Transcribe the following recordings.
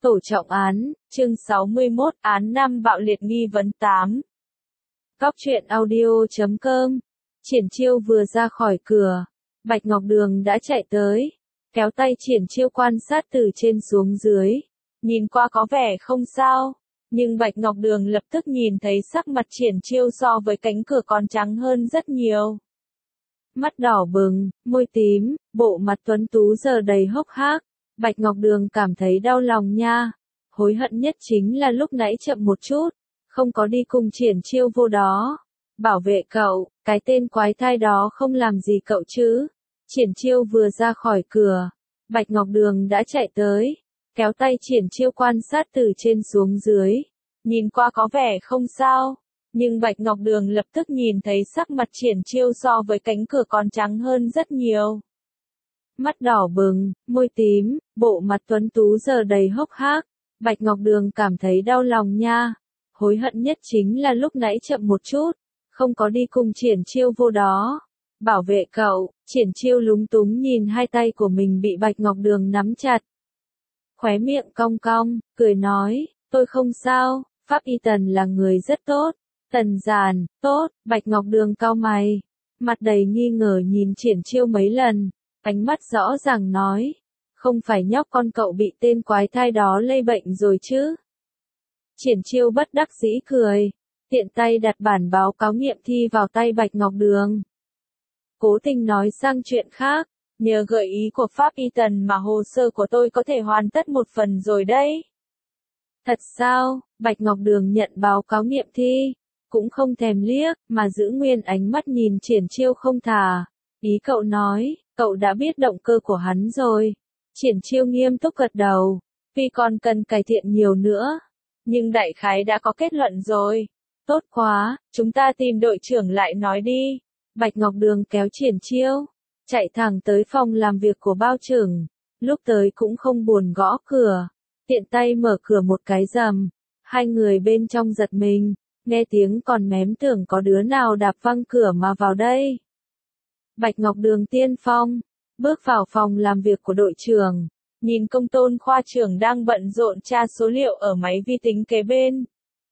Tổ trọng án, chương 61, án 5 bạo liệt nghi vấn 8. Góc truyện audio.com. Triển Chiêu vừa ra khỏi cửa, Bạch Ngọc Đường đã chạy tới, kéo tay Triển Chiêu quan sát từ trên xuống dưới. Nhìn qua có vẻ không sao, nhưng Bạch Ngọc Đường lập tức nhìn thấy sắc mặt Triển Chiêu so với cánh cửa còn trắng hơn rất nhiều. Mắt đỏ bừng, môi tím, bộ mặt tuấn tú giờ đầy hốc hác. Bạch Ngọc Đường cảm thấy đau lòng nha. Hối hận nhất chính là lúc nãy chậm một chút, không có đi cùng Triển Chiêu vô đó. Bảo vệ cậu, cái tên quái thai đó không làm gì cậu chứ. Triển Chiêu vừa ra khỏi cửa, Bạch Ngọc Đường đã chạy tới, kéo tay Triển Chiêu quan sát từ trên xuống dưới. Nhìn qua có vẻ không sao, nhưng Bạch Ngọc Đường lập tức nhìn thấy sắc mặt Triển Chiêu so với cánh cửa còn trắng hơn rất nhiều. Mắt đỏ bừng, môi tím, bộ mặt tuấn tú giờ đầy hốc hác. Bạch Ngọc Đường cảm thấy đau lòng nha. Hối hận nhất chính là lúc nãy chậm một chút, không có đi cùng Triển Chiêu vô đó. Bảo vệ cậu, Triển Chiêu lúng túng nhìn hai tay của mình bị Bạch Ngọc Đường nắm chặt. Khóe miệng cong cong, cười nói, tôi không sao, Pháp Y Tần là người rất tốt. Tần Giản, tốt, Bạch Ngọc Đường cau mày, mặt đầy nghi ngờ nhìn Triển Chiêu mấy lần. Ánh mắt rõ ràng nói, không phải nhóc con cậu bị tên quái thai đó lây bệnh rồi chứ? Triển Chiêu bất đắc dĩ cười, tiện tay đặt bản báo cáo nghiệm thi vào tay Bạch Ngọc Đường. Cố tình nói sang chuyện khác, nhờ gợi ý của Pháp Y Tần mà hồ sơ của tôi có thể hoàn tất một phần rồi đấy. Thật sao? Bạch Ngọc Đường nhận báo cáo nghiệm thi, cũng không thèm liếc, mà giữ nguyên ánh mắt nhìn Triển Chiêu không thả. Ý cậu nói, cậu đã biết động cơ của hắn rồi. Triển Chiêu nghiêm túc gật đầu, vì còn cần cải thiện nhiều nữa, nhưng đại khái đã có kết luận rồi. Tốt quá, chúng ta tìm đội trưởng lại nói đi. Bạch Ngọc Đường kéo Triển Chiêu, chạy thẳng tới phòng làm việc của bao trưởng. Lúc tới cũng không buồn gõ cửa, tiện tay mở cửa một cái rầm. Hai người bên trong giật mình, nghe tiếng còn mém tưởng có đứa nào đạp văng cửa mà vào đây. Bạch Ngọc Đường tiên phong, bước vào phòng làm việc của đội trưởng, nhìn Công Tôn khoa trưởng đang bận rộn tra số liệu ở máy vi tính kế bên.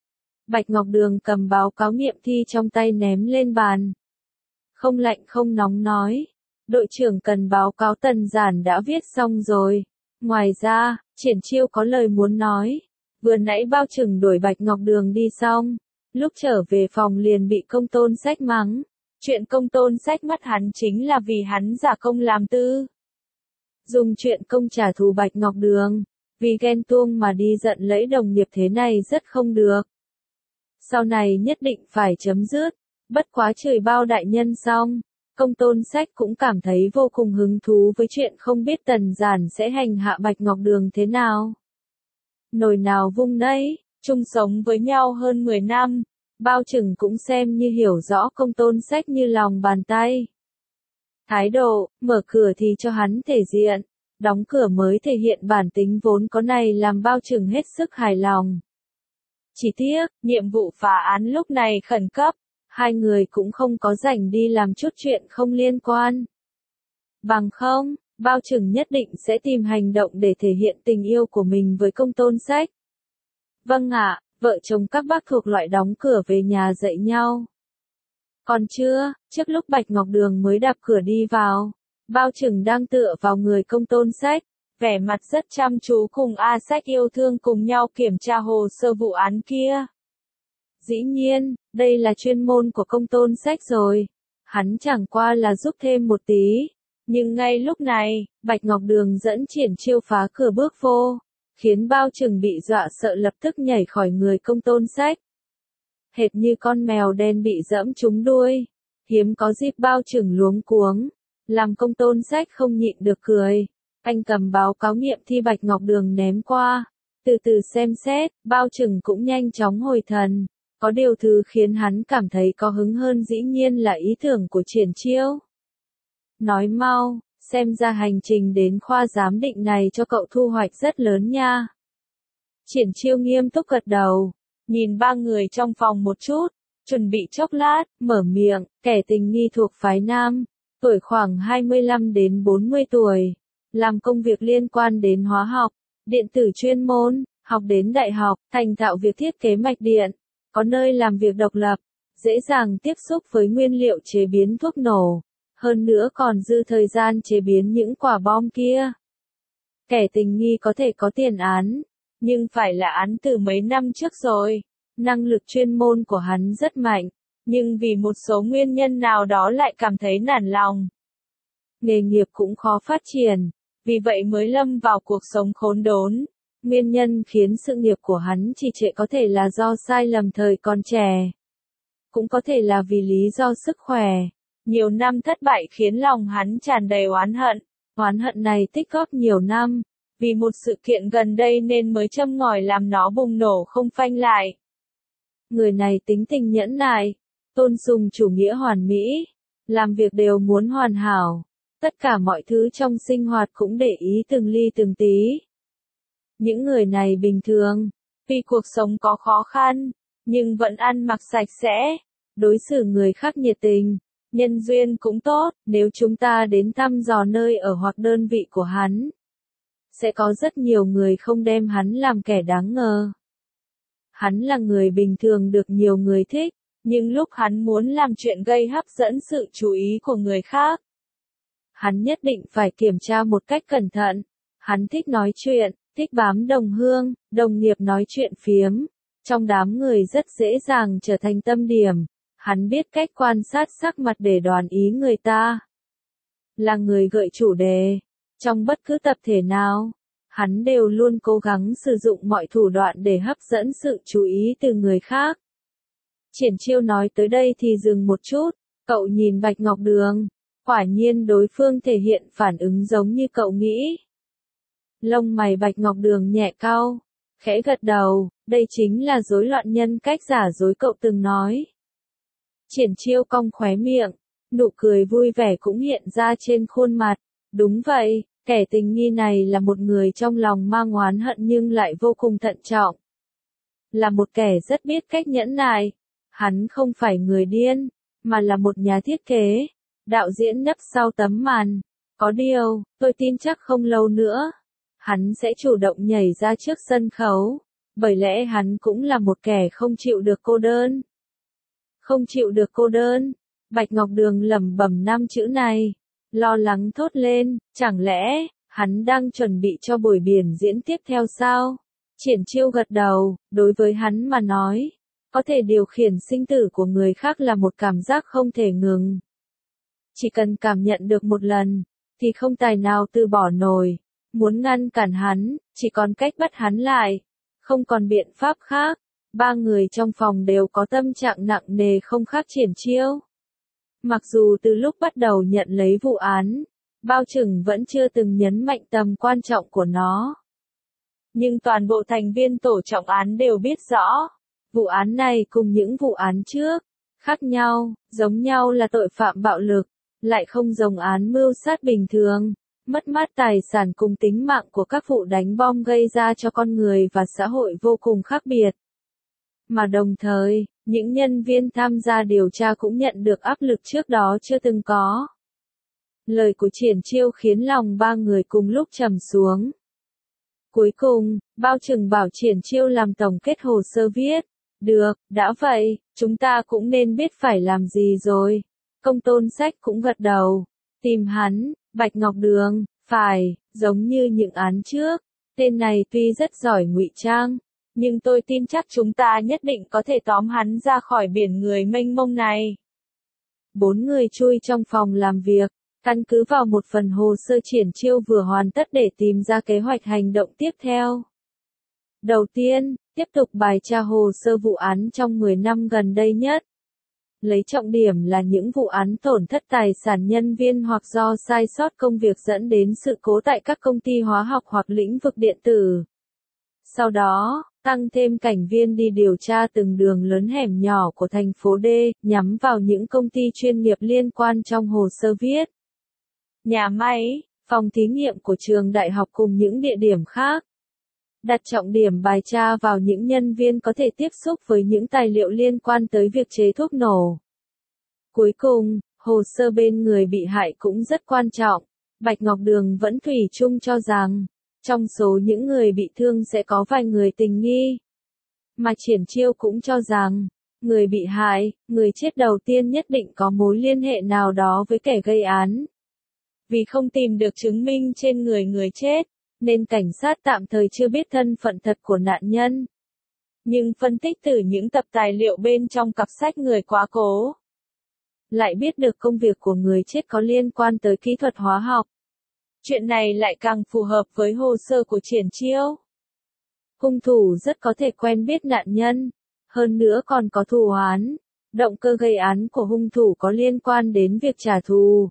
Bạch Ngọc Đường cầm báo cáo nghiệm thi trong tay ném lên bàn. Không lạnh không nóng nói, đội trưởng cần báo cáo Tần Giản đã viết xong rồi. Ngoài ra, Triển Chiêu có lời muốn nói. Vừa nãy bao trưởng đuổi Bạch Ngọc Đường đi xong, lúc trở về phòng liền bị Công Tôn Sách mắng. Chuyện Công Tôn Sách mắt hắn chính là vì hắn giả công làm tư. Dùng chuyện công trả thù Bạch Ngọc Đường, vì ghen tuông mà đi giận lẫy đồng nghiệp thế này rất không được. Sau này nhất định phải chấm dứt, bất quá chửi bao đại nhân xong, Công Tôn Sách cũng cảm thấy vô cùng hứng thú với chuyện không biết Tần Giản sẽ hành hạ Bạch Ngọc Đường thế nào. Nồi nào vung nấy, chung sống với nhau hơn 10 năm. Bao trưởng cũng xem như hiểu rõ Công Tôn Sách như lòng bàn tay. Thái độ, mở cửa thì cho hắn thể diện, đóng cửa mới thể hiện bản tính vốn có này làm bao trưởng hết sức hài lòng. Chỉ tiếc, nhiệm vụ phá án lúc này khẩn cấp, hai người cũng không có rảnh đi làm chút chuyện không liên quan. Bằng không, bao trưởng nhất định sẽ tìm hành động để thể hiện tình yêu của mình với Công Tôn Sách. Vâng ạ. Vợ chồng các bác thuộc loại đóng cửa về nhà dạy nhau. Còn chưa, trước lúc Bạch Ngọc Đường mới đạp cửa đi vào, bao trưởng đang tựa vào người Công Tôn Sách, vẻ mặt rất chăm chú cùng A Sách yêu thương cùng nhau kiểm tra hồ sơ vụ án kia. Dĩ nhiên, đây là chuyên môn của Công Tôn Sách rồi, hắn chẳng qua là giúp thêm một tí. Nhưng ngay lúc này, Bạch Ngọc Đường dẫn Triển Chiêu phá cửa bước vô, khiến bao trưởng bị dọa sợ lập tức nhảy khỏi người Công Tôn Sách. Hệt như con mèo đen bị dẫm trúng đuôi, hiếm có dịp bao trưởng luống cuống, làm Công Tôn Sách không nhịn được cười. Anh cầm báo cáo nghiệm thi Bạch Ngọc Đường ném qua, từ từ xem xét, bao trưởng cũng nhanh chóng hồi thần. Có điều thứ khiến hắn cảm thấy có hứng hơn dĩ nhiên là ý tưởng của Triển Chiêu. Nói mau, xem ra hành trình đến khoa giám định này cho cậu thu hoạch rất lớn nha. Triển Chiêu nghiêm túc gật đầu, nhìn ba người trong phòng một chút, chuẩn bị chốc lát, mở miệng, kẻ tình nghi thuộc phái nam, tuổi khoảng 25 đến 40 tuổi, làm công việc liên quan đến hóa học, điện tử chuyên môn, học đến đại học, thành thạo việc thiết kế mạch điện, có nơi làm việc độc lập, dễ dàng tiếp xúc với nguyên liệu chế biến thuốc nổ, hơn nữa còn dư thời gian chế biến những quả bom kia. Kẻ tình nghi có thể có tiền án, nhưng phải là án từ mấy năm trước rồi. Năng lực chuyên môn của hắn rất mạnh, nhưng vì một số nguyên nhân nào đó lại cảm thấy nản lòng. Nghề nghiệp cũng khó phát triển, vì vậy mới lâm vào cuộc sống khốn đốn. Nguyên nhân khiến sự nghiệp của hắn trì trệ có thể là do sai lầm thời còn trẻ. Cũng có thể là vì lý do sức khỏe. Nhiều năm thất bại khiến lòng hắn tràn đầy oán hận. Oán hận này tích góp nhiều năm, vì một sự kiện gần đây nên mới châm ngòi làm nó bùng nổ không phanh lại. Người này tính tình nhẫn nại, tôn sùng chủ nghĩa hoàn mỹ, làm việc đều muốn hoàn hảo. Tất cả mọi thứ trong sinh hoạt cũng để ý từng ly từng tí. Những người này bình thường, vì cuộc sống có khó khăn, nhưng vẫn ăn mặc sạch sẽ, đối xử người khác nhiệt tình, nhân duyên cũng tốt. Nếu chúng ta đến thăm dò nơi ở hoặc đơn vị của hắn, sẽ có rất nhiều người không đem hắn làm kẻ đáng ngờ. Hắn là người bình thường được nhiều người thích, nhưng lúc hắn muốn làm chuyện gây hấp dẫn sự chú ý của người khác, hắn nhất định phải kiểm tra một cách cẩn thận. Hắn thích nói chuyện, thích bám đồng hương, đồng nghiệp nói chuyện phiếm. Trong đám người rất dễ dàng trở thành tâm điểm. Hắn biết cách quan sát sắc mặt để đoán ý người ta. Là người gợi chủ đề. Trong bất cứ tập thể nào, hắn đều luôn cố gắng sử dụng mọi thủ đoạn để hấp dẫn sự chú ý từ người khác. Triển Chiêu nói tới đây thì dừng một chút, cậu nhìn Bạch Ngọc Đường. Quả nhiên đối phương thể hiện phản ứng giống như cậu nghĩ. Lông mày Bạch Ngọc Đường nhẹ cau, khẽ gật đầu, đây chính là rối loạn nhân cách giả dối cậu từng nói. Triển Chiêu cong khóe miệng, nụ cười vui vẻ cũng hiện ra trên khuôn mặt. Đúng vậy, kẻ tình nghi này là một người trong lòng mang oán hận nhưng lại vô cùng thận trọng. Là một kẻ rất biết cách nhẫn nại. Hắn không phải người điên, mà là một nhà thiết kế, đạo diễn nấp sau tấm màn. Có điều, tôi tin chắc không lâu nữa, hắn sẽ chủ động nhảy ra trước sân khấu, bởi lẽ hắn cũng là một kẻ không chịu được cô đơn. Không chịu được cô đơn, Bạch Ngọc Đường lẩm bẩm 5 chữ này, lo lắng thốt lên, chẳng lẽ, hắn đang chuẩn bị cho buổi biểu diễn tiếp theo sao? Triển Chiêu gật đầu, đối với hắn mà nói, có thể điều khiển sinh tử của người khác là một cảm giác không thể ngừng. Chỉ cần cảm nhận được một lần, thì không tài nào từ bỏ nổi. Muốn ngăn cản hắn, chỉ còn cách bắt hắn lại. Không còn biện pháp khác. 3 người trong phòng đều có tâm trạng nặng nề không khác Triển Chiêu. Mặc dù từ lúc bắt đầu nhận lấy vụ án, bao trừng vẫn chưa từng nhấn mạnh tầm quan trọng của nó. Nhưng toàn bộ thành viên tổ trọng án đều biết rõ. Vụ án này cùng những vụ án trước, khác nhau, giống nhau là tội phạm bạo lực, lại không giống án mưu sát bình thường, mất mát tài sản cùng tính mạng của các vụ đánh bom gây ra cho con người và xã hội vô cùng khác biệt. Mà đồng thời, những nhân viên tham gia điều tra cũng nhận được áp lực trước đó chưa từng có. Lời của Triển Chiêu khiến lòng 3 người cùng lúc trầm xuống. Cuối cùng, bao trừng bảo Triển Chiêu làm tổng kết hồ sơ viết. Được, đã vậy, chúng ta cũng nên biết phải làm gì rồi. Công Tôn Sách cũng gật đầu. Tìm hắn, Bạch Ngọc Đường, phải, giống như những án trước. Tên này tuy rất giỏi ngụy trang, nhưng tôi tin chắc chúng ta nhất định có thể tóm hắn ra khỏi biển người mênh mông này. 4 người chui trong phòng làm việc, căn cứ vào một phần hồ sơ Triển Chiêu vừa hoàn tất để tìm ra kế hoạch hành động tiếp theo. Đầu tiên, tiếp tục bài tra hồ sơ vụ án trong 10 năm gần đây nhất. Lấy trọng điểm là những vụ án tổn thất tài sản nhân viên hoặc do sai sót công việc dẫn đến sự cố tại các công ty hóa học hoặc lĩnh vực điện tử. Sau đó, tăng thêm cảnh viên đi điều tra từng đường lớn hẻm nhỏ của thành phố D, nhắm vào những công ty chuyên nghiệp liên quan trong hồ sơ viết. Nhà máy, phòng thí nghiệm của trường đại học cùng những địa điểm khác. Đặt trọng điểm bài tra vào những nhân viên có thể tiếp xúc với những tài liệu liên quan tới việc chế thuốc nổ. Cuối cùng, hồ sơ bên người bị hại cũng rất quan trọng. Bạch Ngọc Đường vẫn thủy chung cho rằng, Trong số những người bị thương sẽ có vài người tình nghi. Mà Triển Chiêu cũng cho rằng, người bị hại, người chết đầu tiên nhất định có mối liên hệ nào đó với kẻ gây án. Vì không tìm được chứng minh trên người người chết, nên cảnh sát tạm thời chưa biết thân phận thật của nạn nhân. Nhưng phân tích từ những tập tài liệu bên trong cặp sách người quá cố, lại biết được công việc của người chết có liên quan tới kỹ thuật hóa học. Chuyện này lại càng phù hợp với hồ sơ của Triển Chiêu. Hung thủ rất có thể quen biết nạn nhân, hơn nữa còn có thù oán. Động cơ gây án của hung thủ có liên quan đến việc trả thù.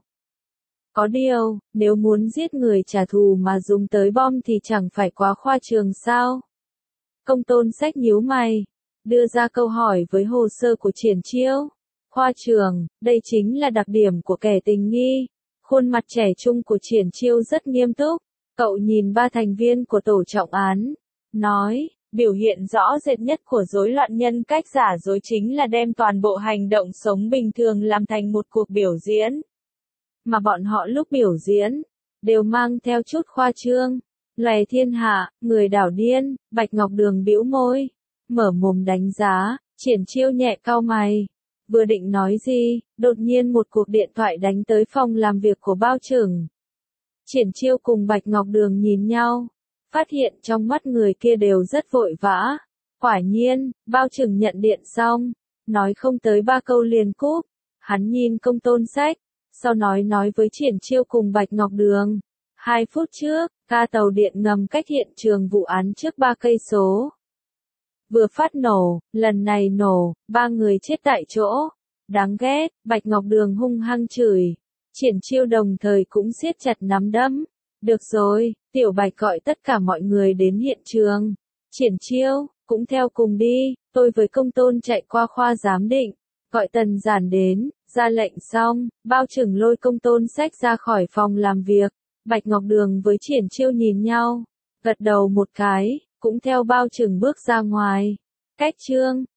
Có điều, nếu muốn giết người trả thù mà dùng tới bom thì chẳng phải quá khoa trương sao? Công Tôn Sách nhíu mày, đưa ra câu hỏi với hồ sơ của Triển Chiêu. Khoa trương, đây chính là đặc điểm của kẻ tình nghi. Khuôn mặt trẻ trung của Triển Chiêu rất nghiêm túc. Cậu nhìn ba thành viên của tổ trọng án, nói, biểu hiện rõ rệt nhất của rối loạn nhân cách giả dối chính là đem toàn bộ hành động sống bình thường làm thành một cuộc biểu diễn. Mà bọn họ lúc biểu diễn, đều mang theo chút khoa trương. Lòe thiên hạ, người đảo điên, Bạch Ngọc Đường bĩu môi, mở mồm đánh giá. Triển Chiêu nhẹ cau mày. Vừa định nói gì, đột nhiên một cuộc điện thoại đánh tới phòng làm việc của Bao Trừng. Triển Chiêu cùng Bạch Ngọc Đường nhìn nhau, phát hiện trong mắt người kia đều rất vội vã. Quả nhiên, Bao Trừng nhận điện xong, nói không tới 3 câu liền cúp. Hắn nhìn Công Tôn Sách, sau nói với Triển Chiêu cùng Bạch Ngọc Đường. 2 phút trước, ga tàu điện ngầm cách hiện trường vụ án trước 3 cây số. Vừa phát nổ, lần này nổ, 3 người chết tại chỗ. Đáng ghét, Bạch Ngọc Đường hung hăng chửi. Triển Chiêu đồng thời cũng siết chặt nắm đấm. Được rồi, Tiểu Bạch gọi tất cả mọi người đến hiện trường. Triển Chiêu, cũng theo cùng đi, tôi với Công Tôn chạy qua khoa giám định. Gọi Tần Giản đến, ra lệnh xong, Bao Trừng lôi Công Tôn Sách ra khỏi phòng làm việc. Bạch Ngọc Đường với Triển Chiêu nhìn nhau, gật đầu một cái, cũng theo Bao Trừng bước ra ngoài. Cách chương